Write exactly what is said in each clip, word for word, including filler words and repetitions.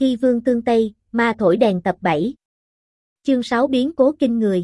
Thi vương tương Tây, ma thổi đèn tập bảy. Chương sáu biến cố kinh người.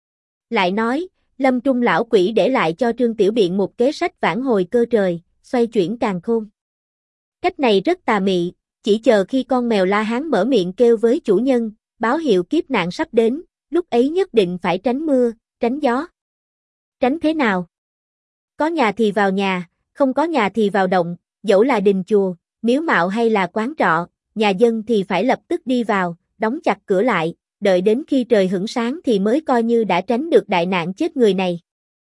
Lại nói, Lâm Trung lão quỷ để lại cho Trương Tiểu Biện một kế sách vãn hồi cơ trời, xoay chuyển càn khôn. Cách này rất tà mị, chỉ chờ khi con mèo La Hán mở miệng kêu với chủ nhân, báo hiệu kiếp nạn sắp đến, lúc ấy nhất định phải tránh mưa, tránh gió. Tránh thế nào? Có nhà thì vào nhà, không có nhà thì vào động, dẫu là đình chùa, miếu mạo hay là quán trọ, nhà dân thì phải lập tức đi vào, đóng chặt cửa lại, đợi đến khi trời hửng sáng thì mới coi như đã tránh được đại nạn chết người này.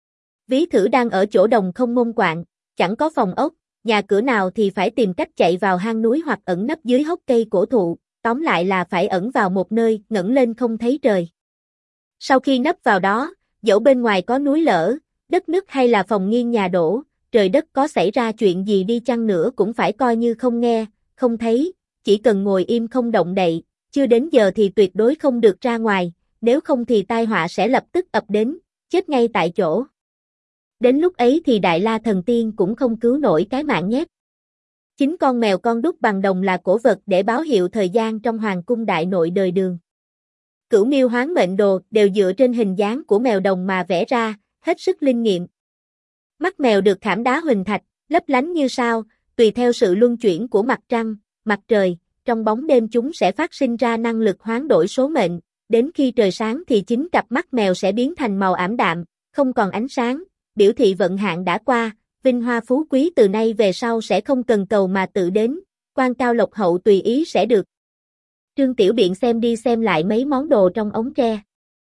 Ví thử đang ở chỗ đồng không môn quạng, chẳng có phòng ốc, nhà cửa nào thì phải tìm cách chạy vào hang núi hoặc ẩn nấp dưới hốc cây cổ thụ, tóm lại là phải ẩn vào một nơi ngẩng lên không thấy trời. Sau khi nấp vào đó, dẫu bên ngoài có núi lở, đất nứt hay là phòng nghiêng nhà đổ, trời đất có xảy ra chuyện gì đi chăng nữa cũng phải coi như không nghe, không thấy, chỉ cần ngồi im không động đậy, chưa đến giờ thì tuyệt đối không được ra ngoài, nếu không thì tai họa sẽ lập tức ập đến, chết ngay tại chỗ. Đến lúc ấy thì Đại La Thần Tiên cũng không cứu nổi cái mạng nhét. Chính con mèo con đúc bằng đồng là cổ vật để báo hiệu thời gian trong hoàng cung đại nội đời Đường. Cửu miêu hoán mệnh đồ đều dựa trên hình dáng của mèo đồng mà vẽ ra, hết sức linh nghiệm. Mắt mèo được khảm đá huỳnh thạch, lấp lánh như sao, tùy theo sự luân chuyển của mặt trăng, mặt trời, trong bóng đêm chúng sẽ phát sinh ra năng lực hoán đổi số mệnh, đến khi trời sáng thì chính cặp mắt mèo sẽ biến thành màu ảm đạm, không còn ánh sáng, biểu thị vận hạn đã qua, vinh hoa phú quý từ nay về sau sẽ không cần cầu mà tự đến, quan cao lộc hậu tùy ý sẽ được. Trương Tiểu Biện xem đi xem lại mấy món đồ trong ống tre.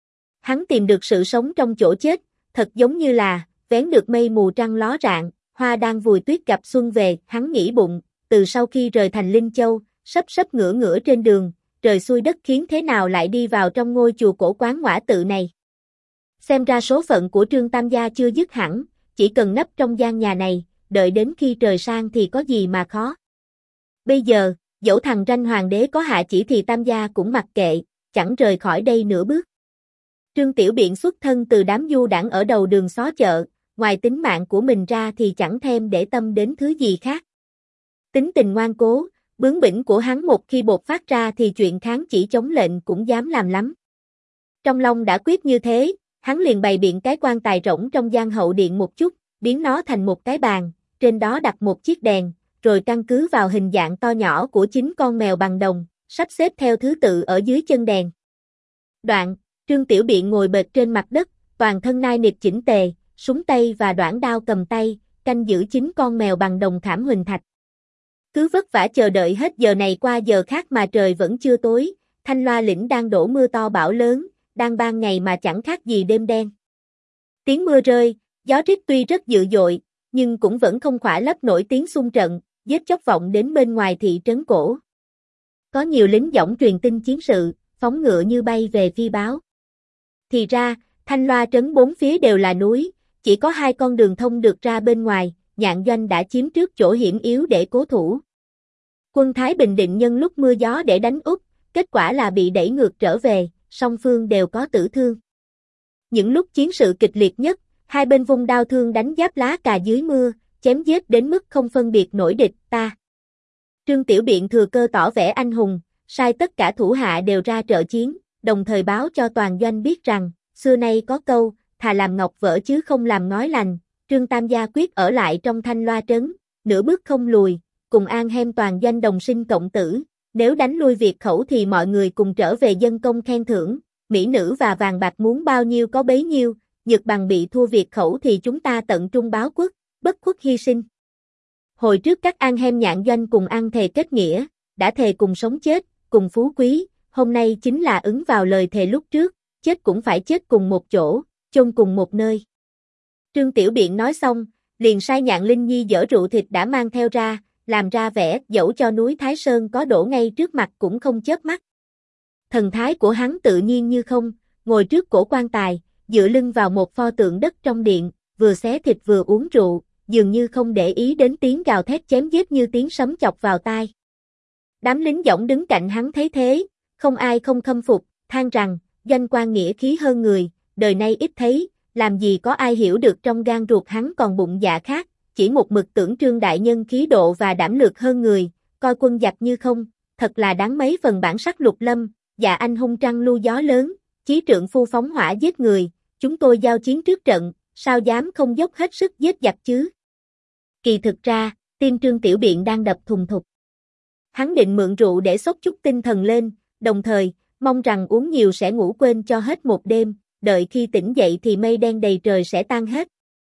Hắn tìm được sự sống trong chỗ chết, thật giống như là, vén được mây mù trăng ló rạng, hoa đang vùi tuyết gặp xuân về, hắn nghĩ bụng, từ sau khi rời thành Linh Châu, sắp sắp ngửa ngửa trên đường, trời xuôi đất khiến thế nào lại đi vào trong ngôi chùa cổ quán ngõa tự này. Xem ra số phận của Trương Tam gia chưa dứt hẳn, chỉ cần nấp trong gian nhà này, đợi đến khi trời sang thì có gì mà khó. Bây giờ, dẫu thằng ranh hoàng đế có hạ chỉ thì Tam gia cũng mặc kệ, chẳng rời khỏi đây nửa bước. Trương Tiểu Biện xuất thân từ đám du đảng ở đầu đường xó chợ, ngoài tính mạng của mình ra thì chẳng thèm để tâm đến thứ gì khác. Tính tình ngoan cố, bướng bỉnh của hắn một khi bộc phát ra thì chuyện kháng chỉ chống lệnh cũng dám làm lắm. Trong lòng đã quyết như thế, hắn liền bày biện cái quan tài rỗng trong gian hậu điện một chút, biến nó thành một cái bàn, trên đó đặt một chiếc đèn, rồi căn cứ vào hình dạng to nhỏ của chính con mèo bằng đồng, sắp xếp theo thứ tự ở dưới chân đèn. Đoạn, Trương Tiểu Biện ngồi bệt trên mặt đất, toàn thân nai nịt chỉnh tề, súng tay và đoản đao cầm tay, canh giữ chính con mèo bằng đồng khảm huỳnh thạch. Cứ vất vả chờ đợi hết giờ này qua giờ khác mà trời vẫn chưa tối, Thanh Loa lĩnh đang đổ mưa to bão lớn, đang ban ngày mà chẳng khác gì đêm đen. Tiếng mưa rơi, gió rít tuy rất dữ dội, nhưng cũng vẫn không khỏa lấp nổi tiếng xung trận, giết chóc vọng đến bên ngoài thị trấn cổ. Có nhiều lính dõng truyền tin chiến sự, phóng ngựa như bay về phi báo. Thì ra, Thanh Loa trấn bốn phía đều là núi, chỉ có hai con đường thông được ra bên ngoài, Nhạn Doanh đã chiếm trước chỗ hiểm yếu để cố thủ. Quân Thái Bình định nhân lúc mưa gió để đánh Úc, kết quả là bị đẩy ngược trở về, song phương đều có tử thương. Những lúc chiến sự kịch liệt nhất, hai bên vung đao thương đánh giáp lá cà dưới mưa, chém giết đến mức không phân biệt nổi địch ta. Trương Tiểu Biện thừa cơ tỏ vẻ anh hùng, sai tất cả thủ hạ đều ra trợ chiến, đồng thời báo cho toàn doanh biết rằng, xưa nay có câu, thà làm ngọc vỡ chứ không làm ngói lành, Trương Tam gia quyết ở lại trong Thanh Loa trấn, nửa bước không lùi, cùng an hem toàn doanh đồng sinh cộng tử, nếu đánh lui Việt khẩu thì mọi người cùng trở về dân công khen thưởng, mỹ nữ và vàng bạc muốn bao nhiêu có bấy nhiêu, nhược bằng bị thua Việt khẩu thì chúng ta tận trung báo quốc, bất khuất hy sinh. Hồi trước các an hem Nhạn Doanh cùng ăn thề kết nghĩa, đã thề cùng sống chết, cùng phú quý, hôm nay chính là ứng vào lời thề lúc trước, chết cũng phải chết cùng một chỗ, chôn cùng một nơi. Trương Tiểu Biện nói xong, liền sai Nhạn Linh Nhi dỡ rượu thịt đã mang theo ra, làm ra vẻ dẫu cho núi Thái Sơn có đổ ngay trước mặt cũng không chớp mắt. Thần thái của hắn tự nhiên như không, ngồi trước cổ quan tài, dựa lưng vào một pho tượng đất trong điện, vừa xé thịt vừa uống rượu, dường như không để ý đến tiếng gào thét chém giết như tiếng sấm chọc vào tai. Đám lính dõng đứng cạnh hắn thấy thế, không ai không khâm phục, than rằng, doanh quan nghĩa khí hơn người, đời nay ít thấy, làm gì có ai hiểu được trong gan ruột hắn còn bụng dạ khác, chỉ một mực tưởng Trương đại nhân khí độ và đảm lược hơn người, coi quân giặc như không, thật là đáng mấy phần bản sắc Lục Lâm, dạ anh hung trăng lưu gió lớn, chí trượng phu phóng hỏa giết người, chúng tôi giao chiến trước trận, sao dám không dốc hết sức giết giặc chứ? Kỳ thực ra, tim Trương Tiểu Biện đang đập thùng thục. Hắn định mượn rượu để xốc chút tinh thần lên, đồng thời, mong rằng uống nhiều sẽ ngủ quên cho hết một đêm, đợi khi tỉnh dậy thì mây đen đầy trời sẽ tan hết.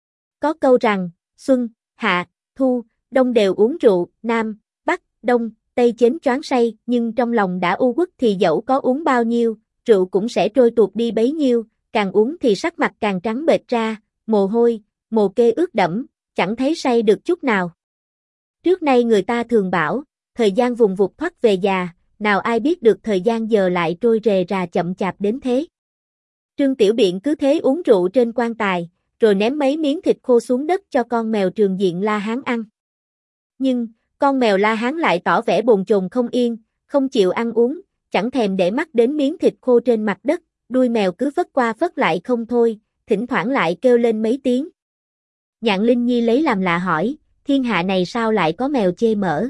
Có câu rằng, xuân, hạ, thu, đông đều uống rượu, nam, bắc, đông, tây chén choáng say, nhưng trong lòng đã u uất thì dẫu có uống bao nhiêu, rượu cũng sẽ trôi tuột đi bấy nhiêu, càng uống thì sắc mặt càng trắng bệch ra, mồ hôi, mồ kê ướt đẫm, chẳng thấy say được chút nào. Trước nay người ta thường bảo, thời gian vùng vụt thoát về già, nào ai biết được thời gian giờ lại trôi rề rà chậm chạp đến thế. Trương Tiểu Biện cứ thế uống rượu trên quan tài, rồi ném mấy miếng thịt khô xuống đất cho con mèo Trường Diện La Hán ăn. Nhưng, con mèo La Hán lại tỏ vẻ bồn chồn không yên, không chịu ăn uống, chẳng thèm để mắt đến miếng thịt khô trên mặt đất, đuôi mèo cứ phất qua phất lại không thôi, thỉnh thoảng lại kêu lên mấy tiếng. Nhạn Linh Nhi lấy làm lạ hỏi, thiên hạ này sao lại có mèo chê mỡ?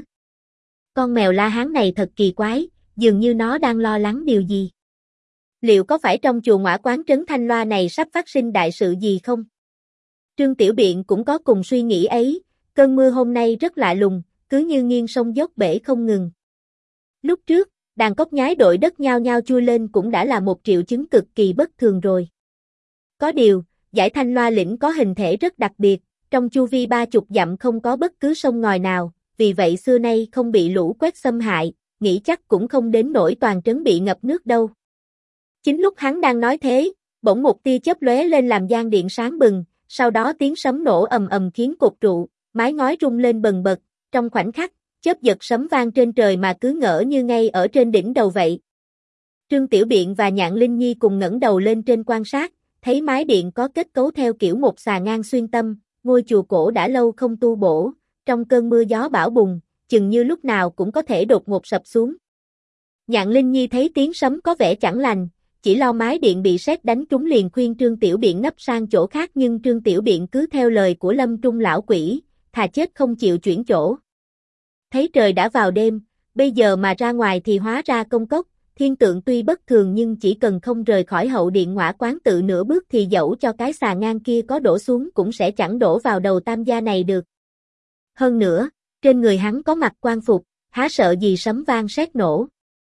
Con mèo La Hán này thật kỳ quái, dường như nó đang lo lắng điều gì. Liệu có phải trong chùa Ngõa Quán trấn Thanh Loa này sắp phát sinh đại sự gì không? Trương Tiểu Biện cũng có cùng suy nghĩ ấy, cơn mưa hôm nay rất lạ lùng, cứ như nghiêng sông dốc bể không ngừng. Lúc trước, đàn cóc nhái đội đất nhao nhao chui lên cũng đã là một triệu chứng cực kỳ bất thường rồi. Có điều, dải Thanh Loa lĩnh có hình thể rất đặc biệt, trong chu vi ba chục dặm không có bất cứ sông ngòi nào, vì vậy xưa nay không bị lũ quét xâm hại, nghĩ chắc cũng không đến nỗi toàn trấn bị ngập nước đâu. Chính lúc hắn đang nói thế, bỗng một tia chớp lóe lên làm gian điện sáng bừng, sau đó tiếng sấm nổ ầm ầm khiến cột trụ, mái ngói rung lên bần bật, trong khoảnh khắc, chớp giật sấm vang trên trời mà cứ ngỡ như ngay ở trên đỉnh đầu vậy. Trương Tiểu Biện và Nhạn Linh Nhi cùng ngẩng đầu lên trên quan sát, thấy mái điện có kết cấu theo kiểu một xà ngang xuyên tâm, ngôi chùa cổ đã lâu không tu bổ, trong cơn mưa gió bão bùng, chừng như lúc nào cũng có thể đột ngột sập xuống. Nhạn Linh Nhi thấy tiếng sấm có vẻ chẳng lành, chỉ lo mái điện bị sét đánh trúng liền khuyên Trương Tiểu Biện nấp sang chỗ khác, nhưng Trương Tiểu Biện cứ theo lời của Lâm Trung lão quỷ, thà chết không chịu chuyển chỗ. Thấy trời đã vào đêm, bây giờ mà ra ngoài thì hóa ra công cốc, thiên tượng tuy bất thường nhưng chỉ cần không rời khỏi hậu điện Ngõa Quán tự nửa bước thì dẫu cho cái xà ngang kia có đổ xuống cũng sẽ chẳng đổ vào đầu tam gia này được. Hơn nữa, trên người hắn có mặc quan phục, há sợ gì sấm vang sét nổ.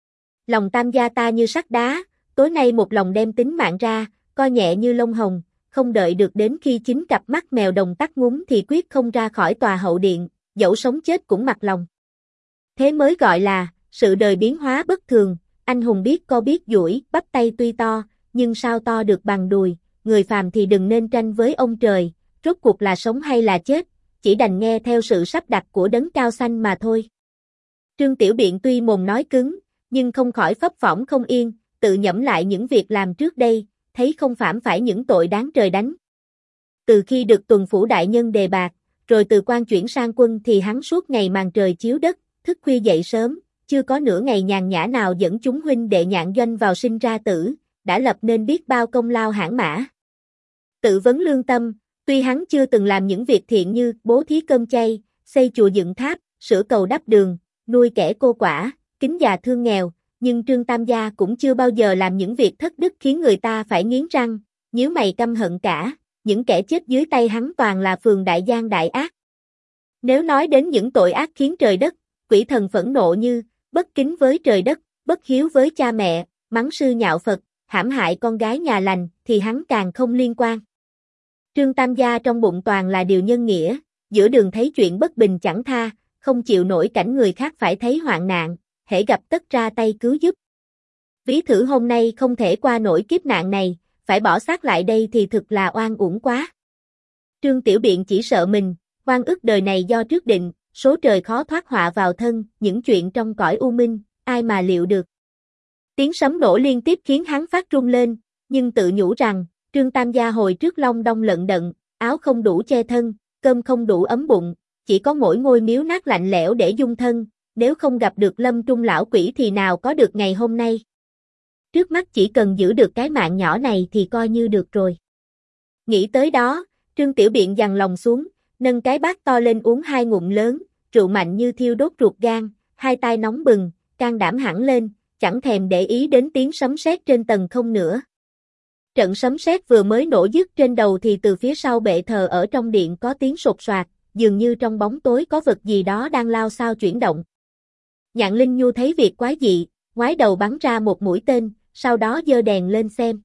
Lòng tam gia ta như sắt đá, tối nay một lòng đem tính mạng ra, coi nhẹ như lông hồng, không đợi được đến khi chính cặp mắt mèo đồng tắt ngúm thì quyết không ra khỏi tòa hậu điện, dẫu sống chết cũng mặc lòng. Thế mới gọi là, sự đời biến hóa bất thường, anh hùng biết co biết duỗi, bắp tay tuy to, nhưng sao to được bằng đùi, người phàm thì đừng nên tranh với ông trời, rốt cuộc là sống hay là chết, chỉ đành nghe theo sự sắp đặt của đấng cao xanh mà thôi. Trương Tiểu Biện tuy mồm nói cứng, nhưng không khỏi phấp phỏng không yên, tự nhẩm lại những việc làm trước đây, thấy không phạm phải những tội đáng trời đánh. Từ khi được tuần phủ đại nhân đề bạt, rồi từ quan chuyển sang quân thì hắn suốt ngày màn trời chiếu đất, thức khuya dậy sớm, chưa có nửa ngày nhàn nhã nào dẫn chúng huynh đệ Nhạn doanh vào sinh ra tử, đã lập nên biết bao công lao hãn mã. Tự vấn lương tâm, tuy hắn chưa từng làm những việc thiện như bố thí cơm chay, xây chùa dựng tháp, sửa cầu đắp đường, nuôi kẻ cô quả, kính già thương nghèo, nhưng Trương Tam gia cũng chưa bao giờ làm những việc thất đức khiến người ta phải nghiến răng, nhíu mày căm hận cả, những kẻ chết dưới tay hắn toàn là phường đại gian đại ác. Nếu nói đến những tội ác khiến trời đất, quỷ thần phẫn nộ như bất kính với trời đất, bất hiếu với cha mẹ, mắng sư nhạo Phật, hãm hại con gái nhà lành thì hắn càng không liên quan. Trương Tam gia trong bụng toàn là điều nhân nghĩa, giữa đường thấy chuyện bất bình chẳng tha, không chịu nổi cảnh người khác phải thấy hoạn nạn, hễ gặp tất ra tay cứu giúp. Ví thử hôm nay không thể qua nổi kiếp nạn này, phải bỏ xác lại đây thì thực là oan uổng quá. Trương Tiểu Biện chỉ sợ mình, oan ức đời này do trước định, số trời khó thoát họa vào thân, những chuyện trong cõi u minh, ai mà liệu được. Tiếng sấm nổ liên tiếp khiến hắn phát run lên, nhưng tự nhủ rằng, Trương Tam gia hồi trước long đong lận đận, áo không đủ che thân, cơm không đủ ấm bụng, chỉ có mỗi ngôi miếu nát lạnh lẽo để dung thân, nếu không gặp được Lâm Trung lão quỷ thì nào có được ngày hôm nay. Trước mắt chỉ cần giữ được cái mạng nhỏ này thì coi như được rồi. Nghĩ tới đó, Trương Tiểu Biện dằn lòng xuống, nâng cái bát to lên uống hai ngụm lớn, rượu mạnh như thiêu đốt ruột gan, hai tai nóng bừng, can đảm hẳn lên, chẳng thèm để ý đến tiếng sấm sét trên tầng không nữa. Trận sấm sét vừa mới nổ dứt trên đầu thì từ phía sau bệ thờ ở trong điện có tiếng sột soạt, dường như trong bóng tối có vật gì đó đang lao xao chuyển động. Nhạn Linh Nhu thấy việc quái dị, ngoái đầu bắn ra một mũi tên, sau đó giơ đèn lên xem.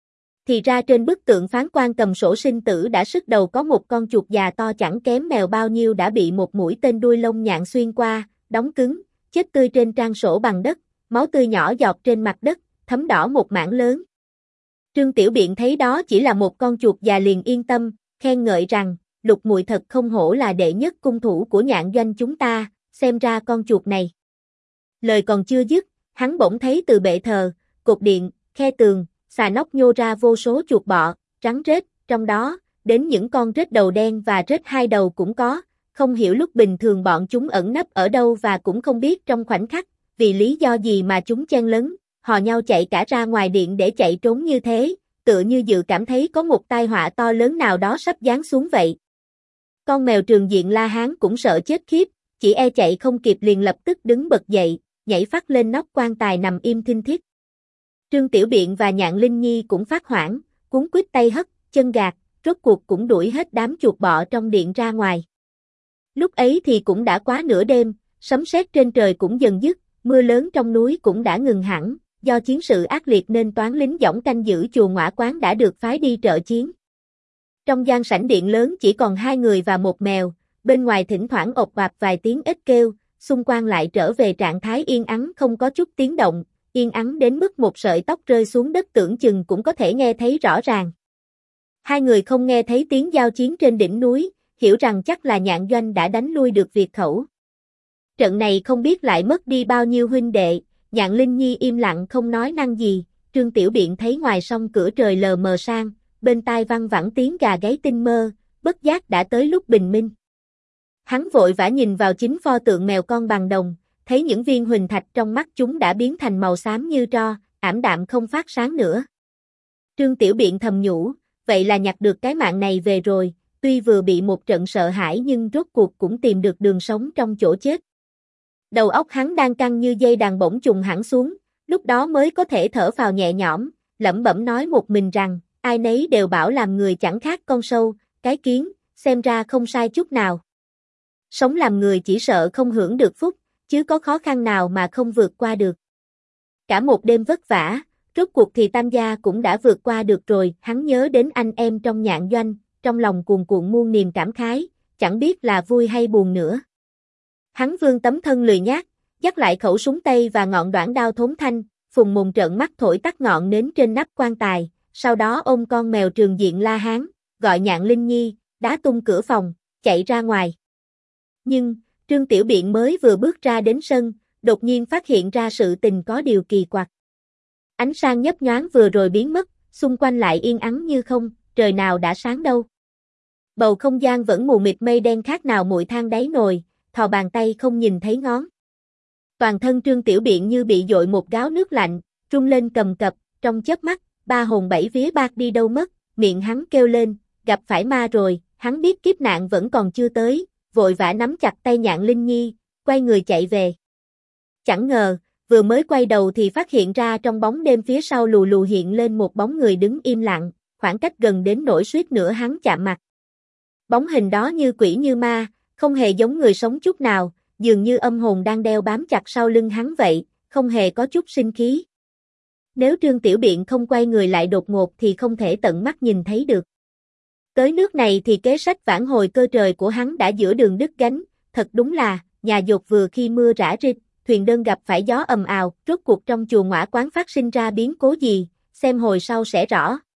Thì ra trên bức tượng phán quan cầm sổ sinh tử đã sức đầu có một con chuột già to chẳng kém mèo bao nhiêu đã bị một mũi tên đuôi lông nhạn xuyên qua, đóng cứng, chết tươi trên trang sổ bằng đất, máu tươi nhỏ giọt trên mặt đất, thấm đỏ một mảng lớn. Trương Tiểu Biện thấy đó chỉ là một con chuột già liền yên tâm, khen ngợi rằng, Lục muội thật không hổ là đệ nhất cung thủ của Nhạn doanh chúng ta, xem ra con chuột này. Lời còn chưa dứt, hắn bỗng thấy từ bệ thờ, cột điện, khe tường, xà nóc nhô ra vô số chuột bọ, rắn rết, trong đó, đến những con rết đầu đen và rết hai đầu cũng có, không hiểu lúc bình thường bọn chúng ẩn nấp ở đâu và cũng không biết trong khoảnh khắc, vì lý do gì mà chúng chen lấn, hò nhau chạy cả ra ngoài điện để chạy trốn như thế, tựa như dự cảm thấy có một tai họa to lớn nào đó sắp giáng xuống vậy. Con mèo Trường Diện La Hán cũng sợ chết khiếp, chỉ e chạy không kịp liền lập tức đứng bật dậy, nhảy phắt lên nóc quan tài nằm im thinh thiết. Trương Tiểu Biện và Nhạn Linh Nhi cũng phát hoảng, cuống quýt tay hất, chân gạt, rốt cuộc cũng đuổi hết đám chuột bọ trong điện ra ngoài. Lúc ấy thì cũng đã quá nửa đêm, sấm sét trên trời cũng dần dứt, mưa lớn trong núi cũng đã ngừng hẳn, do chiến sự ác liệt nên toán lính dõng canh giữ chùa Ngõa Quán đã được phái đi trợ chiến. Trong gian sảnh điện lớn chỉ còn hai người và một mèo, bên ngoài thỉnh thoảng ộp oạp vài tiếng ếch kêu, xung quanh lại trở về trạng thái yên ắng không có chút tiếng động, yên ắng đến mức một sợi tóc rơi xuống đất tưởng chừng cũng có thể nghe thấy rõ ràng. Hai người không nghe thấy tiếng giao chiến trên đỉnh núi, hiểu rằng chắc là Nhạn doanh đã đánh lui được Việt khẩu. Trận này không biết lại mất đi bao nhiêu huynh đệ, Nhạn Linh Nhi im lặng không nói năng gì, Trương Tiểu Biện thấy ngoài sông cửa trời lờ mờ sang, bên tai văng vẳng tiếng gà gáy tinh mơ, bất giác đã tới lúc bình minh. Hắn vội vã nhìn vào chính pho tượng mèo con bằng đồng, thấy những viên huỳnh thạch trong mắt chúng đã biến thành màu xám như tro, ảm đạm không phát sáng nữa. Trương Tiểu Biện thầm nhủ, vậy là nhặt được cái mạng này về rồi, tuy vừa bị một trận sợ hãi nhưng rốt cuộc cũng tìm được đường sống trong chỗ chết. Đầu óc hắn đang căng như dây đàn bỗng trùng hẳn xuống, lúc đó mới có thể thở phào nhẹ nhõm, lẩm bẩm nói một mình rằng, ai nấy đều bảo làm người chẳng khác con sâu, cái kiến, xem ra không sai chút nào. Sống làm người chỉ sợ không hưởng được phúc, chứ có khó khăn nào mà không vượt qua được. Cả một đêm vất vả, rốt cuộc thì Tam gia cũng đã vượt qua được rồi, hắn nhớ đến anh em trong Nhạn doanh, trong lòng cuồn cuộn muôn niềm cảm khái, chẳng biết là vui hay buồn nữa. Hắn vươn tấm thân lười nhác, dắt lại khẩu súng tây và ngọn đoạn đao thốn thanh, phùng mùng trợn mắt thổi tắt ngọn nến trên nắp quan tài, sau đó ôm con mèo Trường Diện La Hán, gọi Nhạn Linh Nhi, đá tung cửa phòng, chạy ra ngoài. Nhưng, Trương Tiểu Biện mới vừa bước ra đến sân, đột nhiên phát hiện ra sự tình có điều kỳ quặc. Ánh sáng nhấp nhoáng vừa rồi biến mất, xung quanh lại yên ắng như không, trời nào đã sáng đâu. Bầu không gian vẫn mù mịt mây đen khác nào muội than đáy nồi, thò bàn tay không nhìn thấy ngón. Toàn thân Trương Tiểu Biện như bị dội một gáo nước lạnh, rung lên cầm cập, trong chớp mắt, ba hồn bảy vía bạc đi đâu mất, miệng hắn kêu lên, gặp phải ma rồi, hắn biết kiếp nạn vẫn còn chưa tới, vội vã nắm chặt tay Nhạn Linh Nhi, quay người chạy về. Chẳng ngờ, vừa mới quay đầu thì phát hiện ra trong bóng đêm phía sau lù lù hiện lên một bóng người đứng im lặng, khoảng cách gần đến nỗi suýt nữa hắn chạm mặt. Bóng hình đó như quỷ như ma, không hề giống người sống chút nào, dường như âm hồn đang đeo bám chặt sau lưng hắn vậy, không hề có chút sinh khí. Nếu Trương Tiểu Biện không quay người lại đột ngột thì không thể tận mắt nhìn thấy được. Tới nước này thì kế sách vãn hồi cơ trời của hắn đã giữa đường đứt gánh, thật đúng là, nhà dột vừa khi mưa rã rít, thuyền đơn gặp phải gió ầm ào, rốt cuộc trong chùa Ngõa Quán phát sinh ra biến cố gì, xem hồi sau sẽ rõ.